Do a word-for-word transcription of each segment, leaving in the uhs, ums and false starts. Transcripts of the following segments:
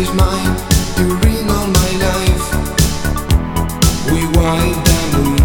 is mine during all my life. We wild the moon.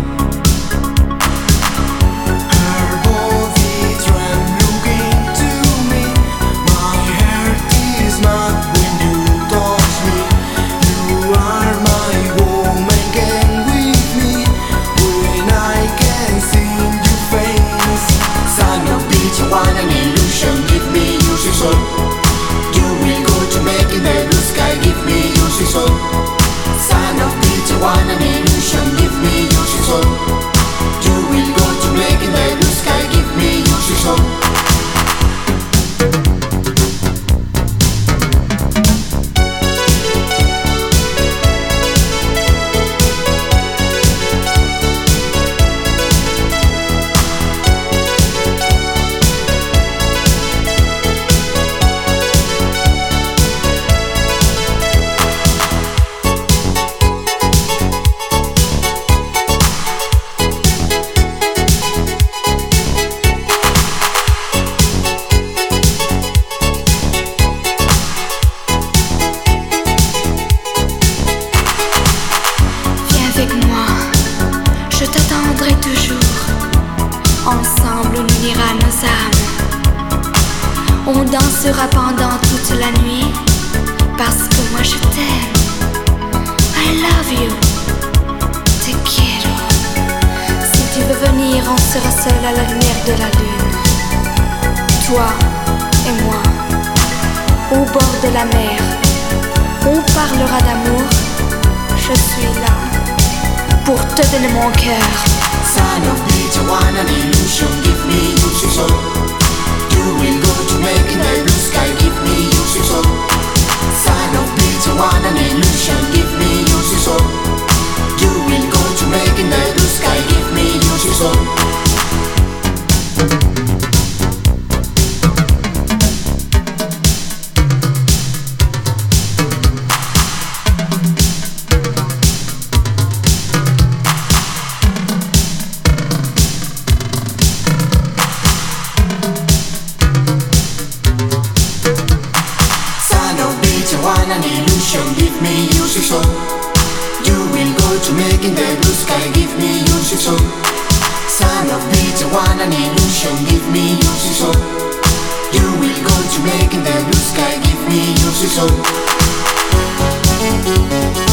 Her body tremble looking to me. My heart is mad when you touch me. You are my woman, can with me when I can see your face. Son of bitch, I want an illusion. Give me your soul. You will go to make in the blue sky. Give me your soul. Son of bitch, I want an illusion. Give me your soul. You will go to make in the blue sky. Give me your soul. Je t'attendrai toujours. Ensemble on unira nos âmes. On dansera pendant toute la nuit. Parce que moi je t'aime. I love you. Te quiero. Si tu veux venir, on sera seul à la lumière de la lune. Toi et moi. Au bord de la mer. On parlera d'amour. Je suis là pour te donner mon cœur. Son of bitch, I want an illusion. Give me your soul. You will go to make in the blue sky. Give me your soul. Son of bitch, I want an illusion. Give me your soul. You will go to make in the blue sky. Give me your soul. Want an illusion, give me your soul. You will go to make in the blue sky, give me your soul. Son of bitch, I want an illusion, give me your soul. You will go to make in the blue sky, give me your soul.